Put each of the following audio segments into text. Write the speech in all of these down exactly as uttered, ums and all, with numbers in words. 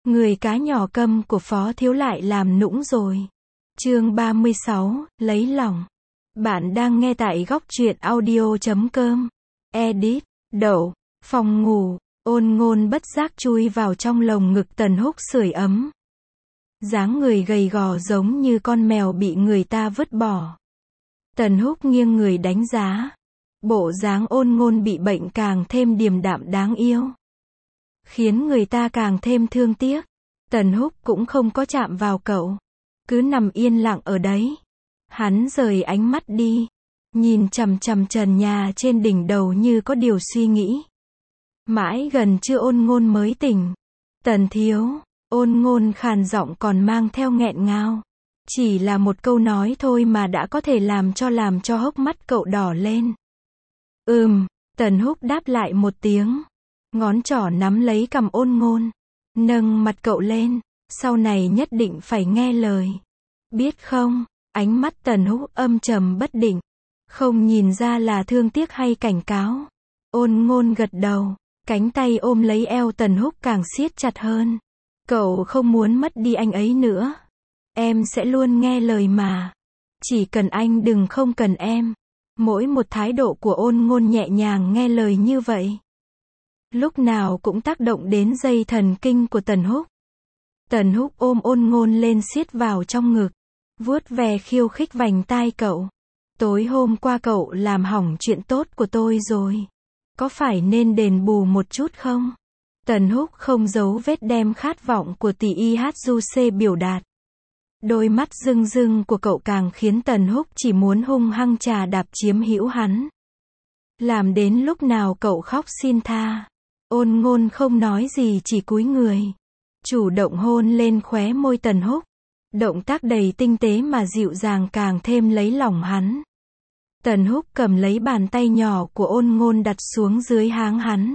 Người cá nhỏ câm của Phó Thiếu lại làm nũng rồi. Chương ba mươi sáu, lấy lòng. Bạn đang nghe tại góc truyện audio chấm com. Edit, đậu, phòng ngủ, Ôn Ngôn bất giác chui vào trong lồng ngực Tần Húc sưởi ấm. Dáng người gầy gò giống như con mèo bị người ta vứt bỏ. Tần Húc nghiêng người đánh giá. Bộ dáng Ôn Ngôn bị bệnh càng thêm điềm đạm đáng yêu, khiến người ta càng thêm thương tiếc. Tần Húc cũng không có chạm vào cậu, cứ nằm yên lặng ở đấy. Hắn rời ánh mắt đi, nhìn chằm chằm trần nhà trên đỉnh đầu như có điều suy nghĩ. Mãi gần trưa Ôn Ngôn mới tỉnh. Tần thiếu, Ôn Ngôn khàn giọng còn mang theo nghẹn ngào. Chỉ là một câu nói thôi mà đã có thể làm cho làm cho hốc mắt cậu đỏ lên. Ừm, Tần Húc đáp lại một tiếng. Ngón trỏ nắm lấy cằm Ôn Ngôn, nâng mặt cậu lên. Sau này nhất định phải nghe lời, biết không? Ánh mắt Tần Húc âm trầm bất định, không nhìn ra là thương tiếc hay cảnh cáo. Ôn Ngôn gật đầu, cánh tay ôm lấy eo Tần Húc càng siết chặt hơn. Cậu không muốn mất đi anh ấy nữa. Em sẽ luôn nghe lời mà. Chỉ cần anh đừng không cần em. Mỗi một thái độ của Ôn Ngôn nhẹ nhàng nghe lời như vậy, lúc nào cũng tác động đến dây thần kinh của Tần Húc. Tần Húc ôm Ôn Ngôn lên siết vào trong ngực, vuốt ve khiêu khích vành tai cậu. Tối hôm qua cậu làm hỏng chuyện tốt của tôi rồi. Có phải nên đền bù một chút không? Tần Húc không giấu vết đem khát vọng của tỷ y hát du xê biểu đạt. Đôi mắt rưng rưng của cậu càng khiến Tần Húc chỉ muốn hung hăng chà đạp chiếm hữu hắn. Làm đến lúc nào cậu khóc xin tha. Ôn Ngôn không nói gì, chỉ cúi người, chủ động hôn lên khóe môi Tần Húc. Động tác đầy tinh tế mà dịu dàng càng thêm lấy lòng hắn. Tần Húc cầm lấy bàn tay nhỏ của Ôn Ngôn đặt xuống dưới háng hắn.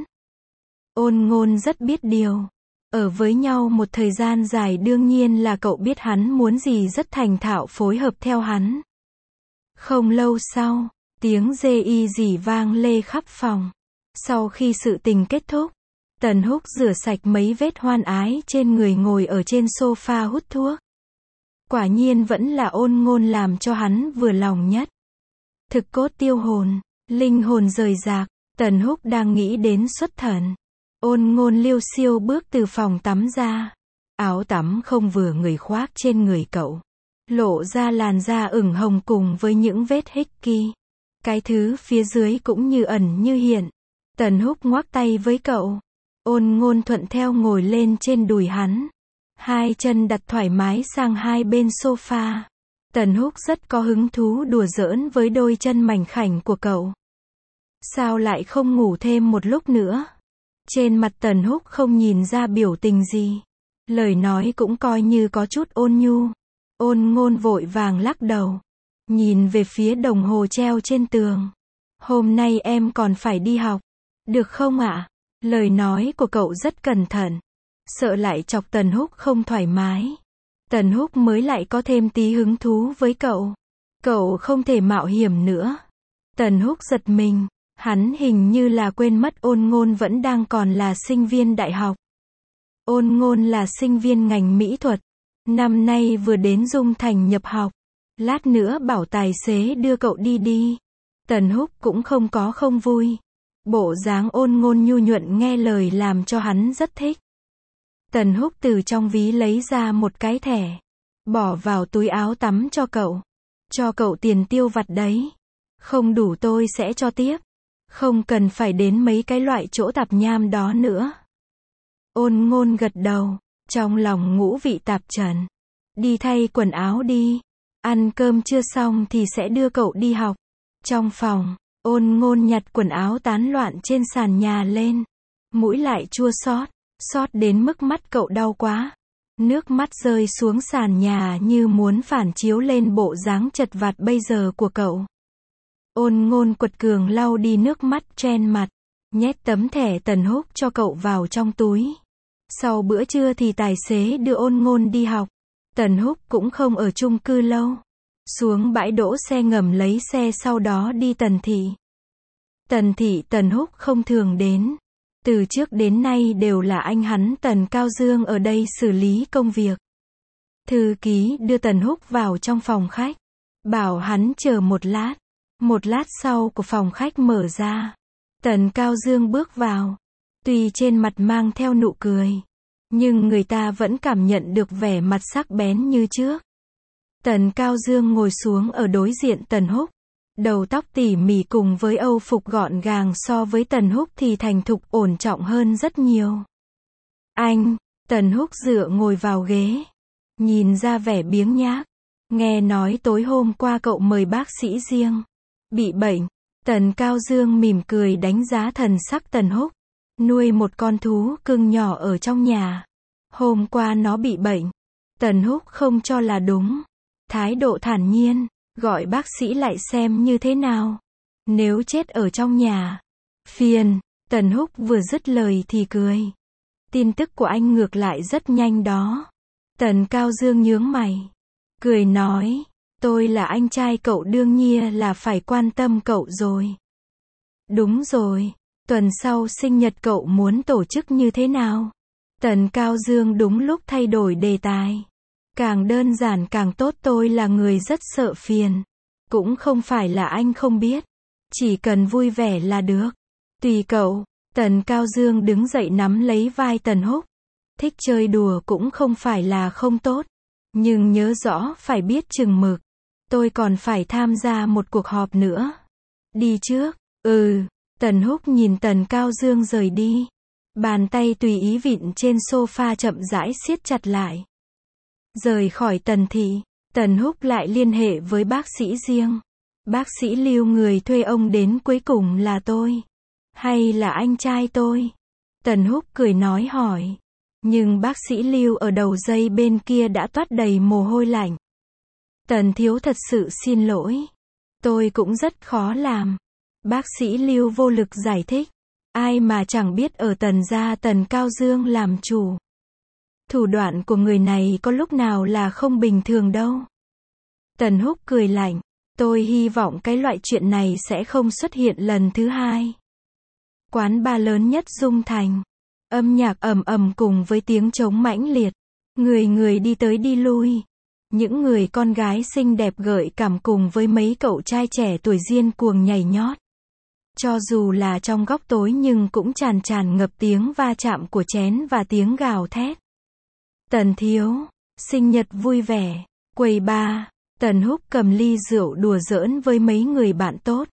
Ôn Ngôn rất biết điều. Ở với nhau một thời gian dài đương nhiên là cậu biết hắn muốn gì, rất thành thạo phối hợp theo hắn. Không lâu sau, tiếng rê y rỉ vang lê khắp phòng. Sau khi sự tình kết thúc, Tần Húc rửa sạch mấy vết hoan ái trên người, ngồi ở trên sofa hút thuốc. Quả nhiên vẫn là Ôn Ngôn làm cho hắn vừa lòng nhất. Thực cốt tiêu hồn, linh hồn rời rạc. Tần Húc đang nghĩ đến xuất thần. Ôn Ngôn liêu xiêu bước từ phòng tắm ra. Áo tắm không vừa người khoác trên người cậu, lộ ra làn da ửng hồng cùng với những vết hickey. Cái thứ phía dưới cũng như ẩn như hiện. Tần Húc ngoắc tay với cậu. Ôn Ngôn thuận theo ngồi lên trên đùi hắn, hai chân đặt thoải mái sang hai bên sofa. Tần Húc rất có hứng thú đùa giỡn với đôi chân mảnh khảnh của cậu. Sao lại không ngủ thêm một lúc nữa? Trên mặt Tần Húc không nhìn ra biểu tình gì, lời nói cũng coi như có chút ôn nhu. Ôn Ngôn vội vàng lắc đầu, nhìn về phía đồng hồ treo trên tường. Hôm nay em còn phải đi học, được không ạ? Lời nói của cậu rất cẩn thận, sợ lại chọc Tần Húc không thoải mái. Tần Húc mới lại có thêm tí hứng thú với cậu. Cậu không thể mạo hiểm nữa. Tần Húc giật mình, hắn hình như là quên mất Ôn Ngôn vẫn đang còn là sinh viên đại học. Ôn Ngôn là sinh viên ngành mỹ thuật, năm nay vừa đến Dung Thành nhập học. Lát nữa bảo tài xế đưa cậu đi đi. Tần Húc cũng không có không vui. Bộ dáng Ôn Ngôn nhu nhuận nghe lời làm cho hắn rất thích. Tần Húc từ trong ví lấy ra một cái thẻ, bỏ vào túi áo tắm cho cậu. Cho cậu tiền tiêu vặt đấy. Không đủ tôi sẽ cho tiếp. Không cần phải đến mấy cái loại chỗ tạp nham đó nữa. Ôn Ngôn gật đầu, trong lòng ngũ vị tạp trần. Đi thay quần áo đi. Ăn cơm chưa xong thì sẽ đưa cậu đi học. Trong phòng, Ôn Ngôn nhặt quần áo tán loạn trên sàn nhà lên. Mũi lại chua xót, xót đến mức mắt cậu đau quá. Nước mắt rơi xuống sàn nhà như muốn phản chiếu lên bộ dáng chật vật bây giờ của cậu. Ôn Ngôn quật cường lau đi nước mắt trên mặt, nhét tấm thẻ Tần Húc cho cậu vào trong túi. Sau bữa trưa thì tài xế đưa Ôn Ngôn đi học. Tần Húc cũng không ở chung cư lâu. Xuống bãi đỗ xe ngầm lấy xe, sau đó đi Tần Thị. Tần Thị Tần Húc không thường đến. Từ trước đến nay đều là anh hắn Tần Cao Dương ở đây xử lý công việc. Thư ký đưa Tần Húc vào trong phòng khách, bảo hắn chờ một lát. Một lát sau của phòng khách mở ra, Tần Cao Dương bước vào. Tuy trên mặt mang theo nụ cười, nhưng người ta vẫn cảm nhận được vẻ mặt sắc bén như trước. Tần Cao Dương ngồi xuống ở đối diện Tần Húc. Đầu tóc tỉ mỉ cùng với âu phục gọn gàng so với Tần Húc thì thành thục ổn trọng hơn rất nhiều. Anh, Tần Húc dựa ngồi vào ghế, nhìn ra vẻ biếng nhác. Nghe nói tối hôm qua cậu mời bác sĩ riêng, bị bệnh. Tần Cao Dương mỉm cười đánh giá thần sắc Tần Húc. Nuôi một con thú cưng nhỏ ở trong nhà. Hôm qua nó bị bệnh. Tần Húc không cho là đúng. Thái độ thản nhiên, gọi bác sĩ lại xem như thế nào. Nếu chết ở trong nhà, phiền. Tần Húc vừa dứt lời thì cười. Tin tức của anh ngược lại rất nhanh đó. Tần Cao Dương nhướng mày, cười nói, tôi là anh trai cậu đương nhiên là phải quan tâm cậu rồi. Đúng rồi, tuần sau sinh nhật cậu muốn tổ chức như thế nào? Tần Cao Dương đúng lúc thay đổi đề tài. Càng đơn giản càng tốt, tôi là người rất sợ phiền. Cũng không phải là anh không biết. Chỉ cần vui vẻ là được. Tùy cậu. Tần Cao Dương đứng dậy nắm lấy vai Tần Húc. Thích chơi đùa cũng không phải là không tốt. Nhưng nhớ rõ phải biết chừng mực. Tôi còn phải tham gia một cuộc họp nữa. Đi trước. Ừ. Tần Húc nhìn Tần Cao Dương rời đi. Bàn tay tùy ý vịn trên sofa chậm rãi siết chặt lại. Rời khỏi Tần thị, Tần Húc lại liên hệ với bác sĩ riêng. Bác sĩ Lưu người thuê ông đến cuối cùng là tôi. Hay là anh trai tôi? Tần Húc cười nói hỏi. Nhưng bác sĩ Lưu ở đầu dây bên kia đã toát đầy mồ hôi lạnh. Tần thiếu thật sự xin lỗi. Tôi cũng rất khó làm. Bác sĩ Lưu vô lực giải thích. Ai mà chẳng biết ở Tần gia Tần Cao Dương làm chủ. Thủ đoạn của người này có lúc nào là không bình thường đâu. Tần Húc cười lạnh. Tôi hy vọng cái loại chuyện này sẽ không xuất hiện lần thứ hai. Quán bar lớn nhất Dung Thành. Âm nhạc ầm ầm cùng với tiếng trống mãnh liệt. Người người đi tới đi lui. Những người con gái xinh đẹp gợi cảm cùng với mấy cậu trai trẻ tuổi điên cuồng nhảy nhót. Cho dù là trong góc tối nhưng cũng tràn tràn ngập tiếng va chạm của chén và tiếng gào thét. Tần thiếu, sinh nhật vui vẻ, quầy bar. Tần Húc cầm ly rượu đùa giỡn với mấy người bạn tốt.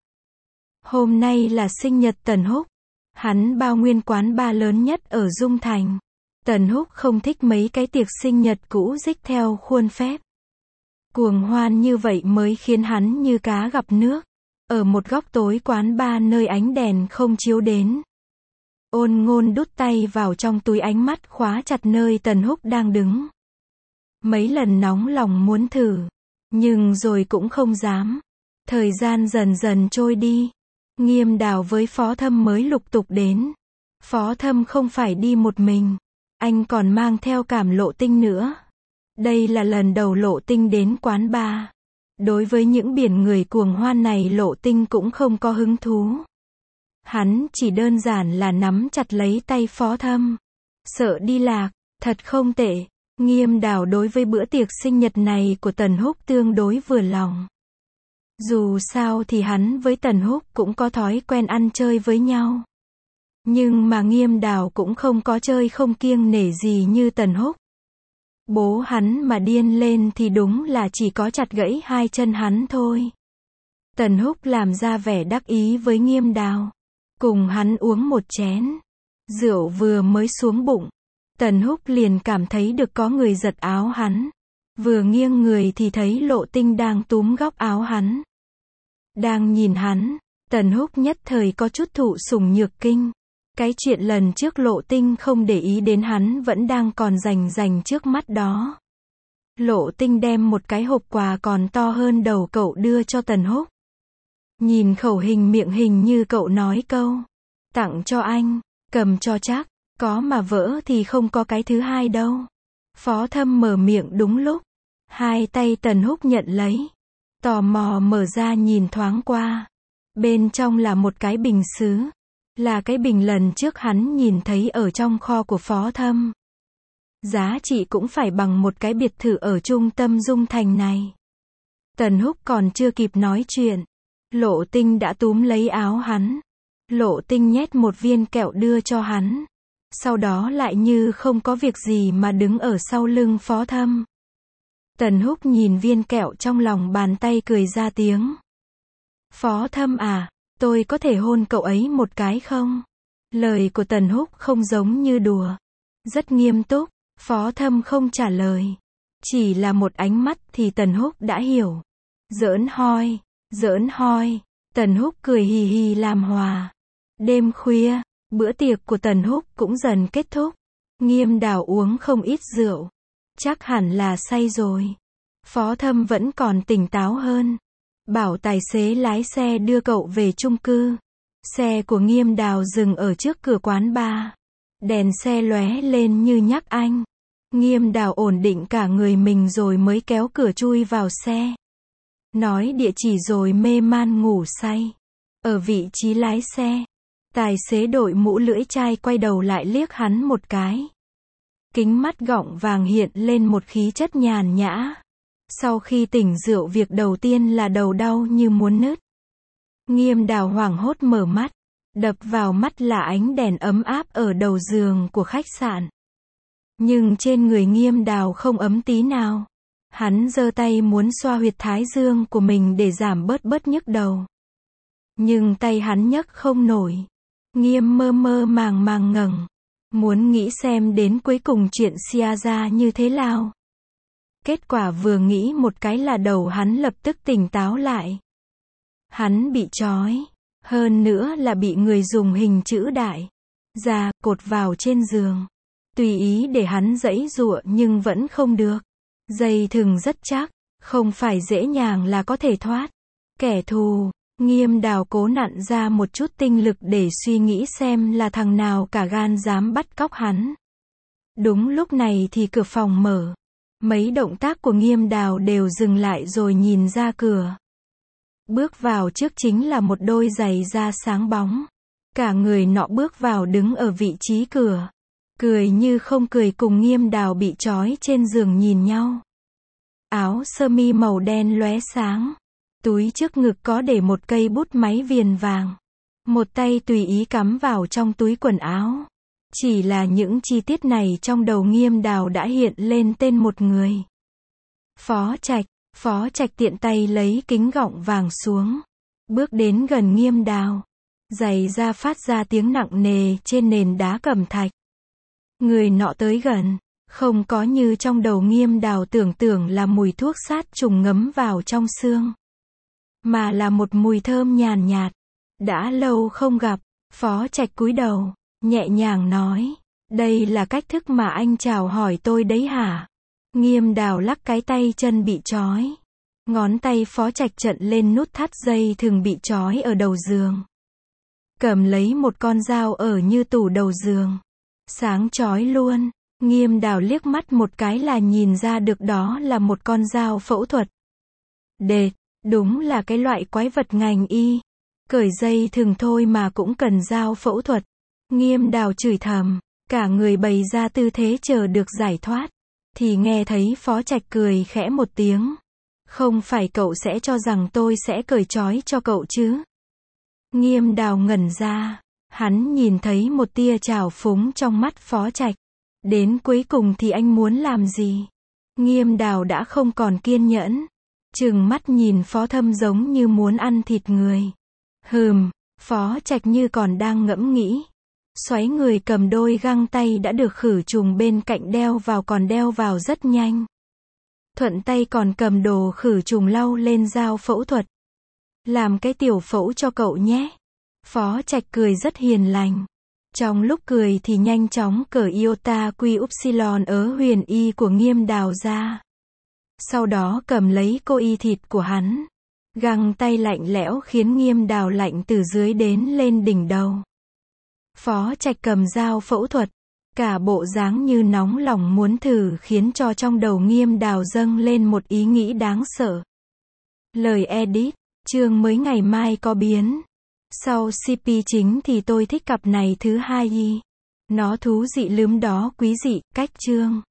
Hôm nay là sinh nhật Tần Húc. Hắn bao nguyên quán bar lớn nhất ở Dung Thành. Tần Húc không thích mấy cái tiệc sinh nhật cũ rích theo khuôn phép. Cuồng hoan như vậy mới khiến hắn như cá gặp nước. Ở một góc tối quán bar nơi ánh đèn không chiếu đến. Ôn Ngôn đút tay vào trong túi, ánh mắt khóa chặt nơi Tần Húc đang đứng. Mấy lần nóng lòng muốn thử, nhưng rồi cũng không dám. Thời gian dần dần trôi đi. Nghiêm Đào với Phó Thâm mới lục tục đến. Phó Thâm không phải đi một mình. Anh còn mang theo Cảm Lộ Tinh nữa. Đây là lần đầu Lộ Tinh đến quán bar. Đối với những biển người cuồng hoan này Lộ Tinh cũng không có hứng thú. Hắn chỉ đơn giản là nắm chặt lấy tay Phó Thâm. Sợ đi lạc, thật không tệ. Nghiêm Đào đối với bữa tiệc sinh nhật này của Tần Húc tương đối vừa lòng. Dù sao thì hắn với Tần Húc cũng có thói quen ăn chơi với nhau. Nhưng mà Nghiêm Đào cũng không có chơi không kiêng nể gì như Tần Húc. Bố hắn mà điên lên thì đúng là chỉ có chặt gãy hai chân hắn thôi. Tần Húc làm ra vẻ đắc ý với Nghiêm Đào. Cùng hắn uống một chén. Rượu vừa mới xuống bụng. Tần Húc liền cảm thấy được có người giật áo hắn. Vừa nghiêng người thì thấy Lộ Tinh đang túm góc áo hắn. Đang nhìn hắn, Tần Húc nhất thời có chút thụ sủng nhược kinh. Cái chuyện lần trước Lộ Tinh không để ý đến hắn vẫn đang còn rành rành trước mắt đó. Lộ Tinh đem một cái hộp quà còn to hơn đầu cậu đưa cho Tần Húc. Nhìn khẩu hình miệng hình như cậu nói câu. Tặng cho anh, cầm cho chắc, có mà vỡ thì không có cái thứ hai đâu. Phó Thâm mở miệng đúng lúc. Hai tay Tần Húc nhận lấy. Tò mò mở ra nhìn thoáng qua. Bên trong là một cái bình sứ. Là cái bình lần trước hắn nhìn thấy ở trong kho của Phó Thâm. Giá trị cũng phải bằng một cái biệt thự ở trung tâm Dung Thành này. Tần Húc còn chưa kịp nói chuyện. Lộ Tinh đã túm lấy áo hắn. Lộ Tinh nhét một viên kẹo đưa cho hắn. Sau đó lại như không có việc gì mà đứng ở sau lưng Phó Thâm. Tần Húc nhìn viên kẹo trong lòng bàn tay cười ra tiếng. Phó Thâm à, tôi có thể hôn cậu ấy một cái không? Lời của Tần Húc không giống như đùa. Rất nghiêm túc. Phó Thâm không trả lời. Chỉ là một ánh mắt thì Tần Húc đã hiểu. Giỡn hoi, giỡn hoi. Tần Húc cười hì hì làm hòa. Đêm khuya, bữa tiệc của Tần Húc cũng dần kết thúc. Nghiêm Đào uống không ít rượu. Chắc hẳn là say rồi. Phó Thâm vẫn còn tỉnh táo hơn. Bảo tài xế lái xe đưa cậu về chung cư. Xe của Nghiêm Đào dừng ở trước cửa quán bar. Đèn xe lóe lên như nhắc anh. Nghiêm Đào ổn định cả người mình rồi mới kéo cửa chui vào xe. Nói địa chỉ rồi mê man ngủ say. Ở vị trí lái xe, tài xế đội mũ lưỡi chai quay đầu lại liếc hắn một cái. Kính mắt gọng vàng hiện lên một khí chất nhàn nhã. Sau khi tỉnh rượu việc đầu tiên là đầu đau như muốn nứt. Nghiêm Đào hoảng hốt mở mắt. Đập vào mắt là ánh đèn ấm áp ở đầu giường của khách sạn. Nhưng trên người Nghiêm Đào không ấm tí nào. Hắn giơ tay muốn xoa huyệt thái dương của mình để giảm bớt bớt nhức đầu. Nhưng tay hắn nhấc không nổi. Nghiêm mơ mơ màng màng ngẩng. Muốn nghĩ xem đến cuối cùng chuyện xia ra như thế nào. Kết quả vừa nghĩ một cái là đầu hắn lập tức tỉnh táo lại. Hắn bị trói. Hơn nữa là bị người dùng hình chữ đại ra cột vào trên giường. Tùy ý để hắn giãy giụa nhưng vẫn không được. Dây thừng rất chắc, không phải dễ dàng là có thể thoát. Kẻ thù. Nghiêm Đào cố nặn ra một chút tinh lực để suy nghĩ xem là thằng nào cả gan dám bắt cóc hắn. Đúng lúc này thì cửa phòng mở. Mấy động tác của Nghiêm Đào đều dừng lại rồi nhìn ra cửa. Bước vào trước chính là một đôi giày da sáng bóng. Cả người nọ bước vào đứng ở vị trí cửa. Cười như không cười cùng Nghiêm Đào bị trói trên giường nhìn nhau. Áo sơ mi màu đen lóe sáng. Túi trước ngực có để một cây bút máy viền vàng. Một tay tùy ý cắm vào trong túi quần áo. Chỉ là những chi tiết này trong đầu Nghiêm Đào đã hiện lên tên một người. Phó Trạch. Phó Trạch tiện tay lấy kính gọng vàng xuống. Bước đến gần Nghiêm Đào. Giày da phát ra tiếng nặng nề trên nền đá cẩm thạch. Người nọ tới gần. Không có như trong đầu Nghiêm Đào tưởng tưởng là mùi thuốc sát trùng ngấm vào trong xương. Mà là một mùi thơm nhàn nhạt. Đã lâu không gặp. Phó Trạch cúi đầu. Nhẹ nhàng nói. Đây là cách thức mà anh chào hỏi tôi đấy hả? Nghiêm Đào lắc cái tay chân bị trói. Ngón tay Phó Trạch trận lên nút thắt dây thường bị trói ở đầu giường. Cầm lấy một con dao ở như tủ đầu giường. Sáng chói luôn. Nghiêm Đào liếc mắt một cái là nhìn ra được đó là một con dao phẫu thuật. Đệt, đúng là cái loại quái vật ngành y. Cởi dây thường thôi mà cũng cần dao phẫu thuật. Nghiêm Đào chửi thầm. Cả người bày ra tư thế chờ được giải thoát. Thì nghe thấy Phó Trạch cười khẽ một tiếng. Không phải cậu sẽ cho rằng tôi sẽ cởi trói cho cậu chứ? Nghiêm Đào ngẩn ra. Hắn nhìn thấy một tia trào phúng trong mắt Phó Trạch. Đến cuối cùng thì anh muốn làm gì? Nghiêm Đào đã không còn kiên nhẫn. Trừng mắt nhìn Phó Thâm giống như muốn ăn thịt người. Hừm, Phó Trạch như còn đang ngẫm nghĩ. Xoáy người cầm đôi găng tay đã được khử trùng bên cạnh đeo vào còn đeo vào rất nhanh. Thuận tay còn cầm đồ khử trùng lau lên dao phẫu thuật. Làm cái tiểu phẫu cho cậu nhé. Phó Trạch cười rất hiền lành. Trong lúc cười thì nhanh chóng cởi iota quy upsilon ớ huyền y của Nghiêm Đào ra. Sau đó cầm lấy cô y thịt của hắn. Găng tay lạnh lẽo khiến Nghiêm Đào lạnh từ dưới đến lên đỉnh đầu. Phó Trạch cầm dao phẫu thuật. Cả bộ dáng như nóng lòng muốn thử khiến cho trong đầu Nghiêm Đào dâng lên một ý nghĩ đáng sợ. Lời edit. Chương mới ngày mai có biến. Sau xê pê chính thì tôi thích cặp này thứ hai y. Nó thú dị lướm đó quý dị, cách chương.